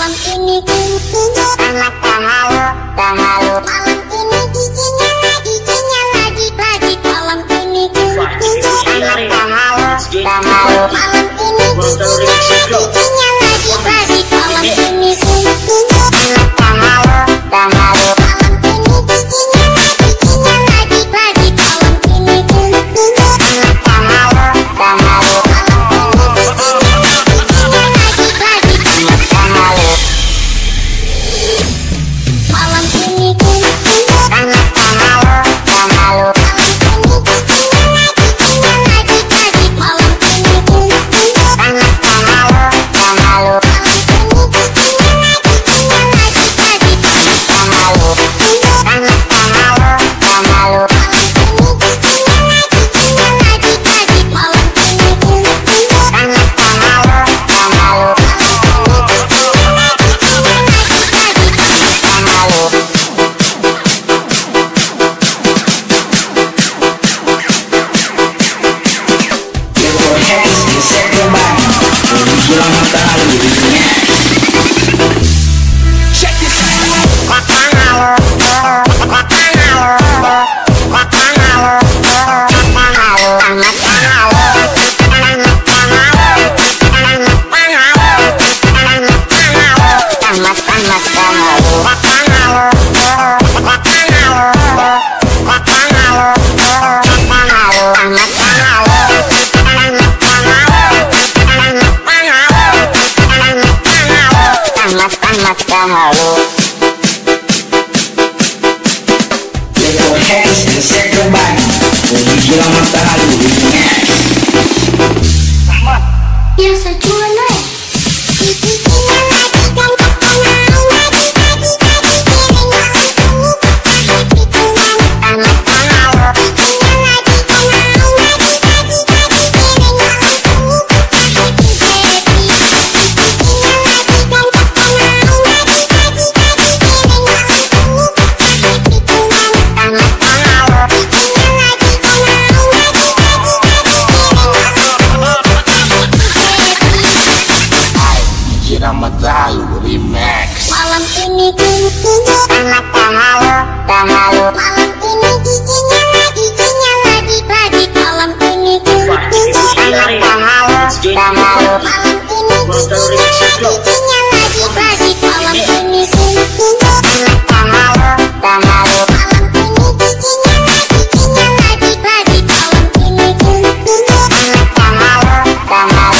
Malam ini anak tahalu. Malam ini DJ-nya lagi. Malam ini anak tahalu. Malam ini DJ-nya lagi. Malam ini anak tahalu. Malam ini DJ-nya lagi. Malam ini anak tahalu. Malam ini anak tahalu. Malam ini DJ-nya lagi. Malam ini anak tahalu. Malam ini DJ-nya lagi. Malam ini anak tahalu. Malam ini DJ-nya lagi. Malam ini anak tahalu.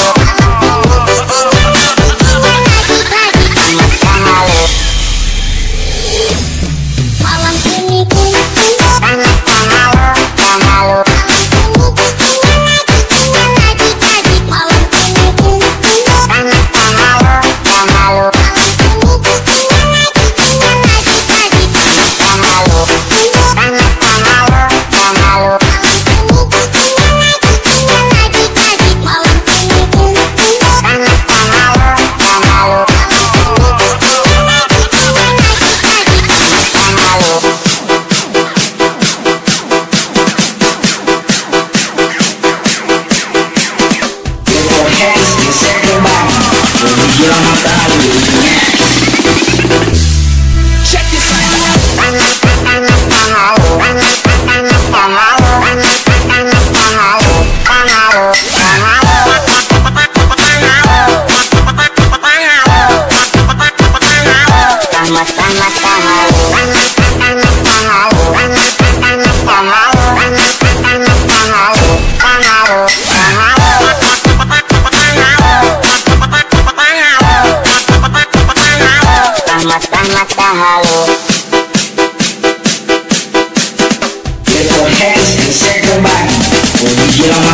Get your hands and say goodbye when you get on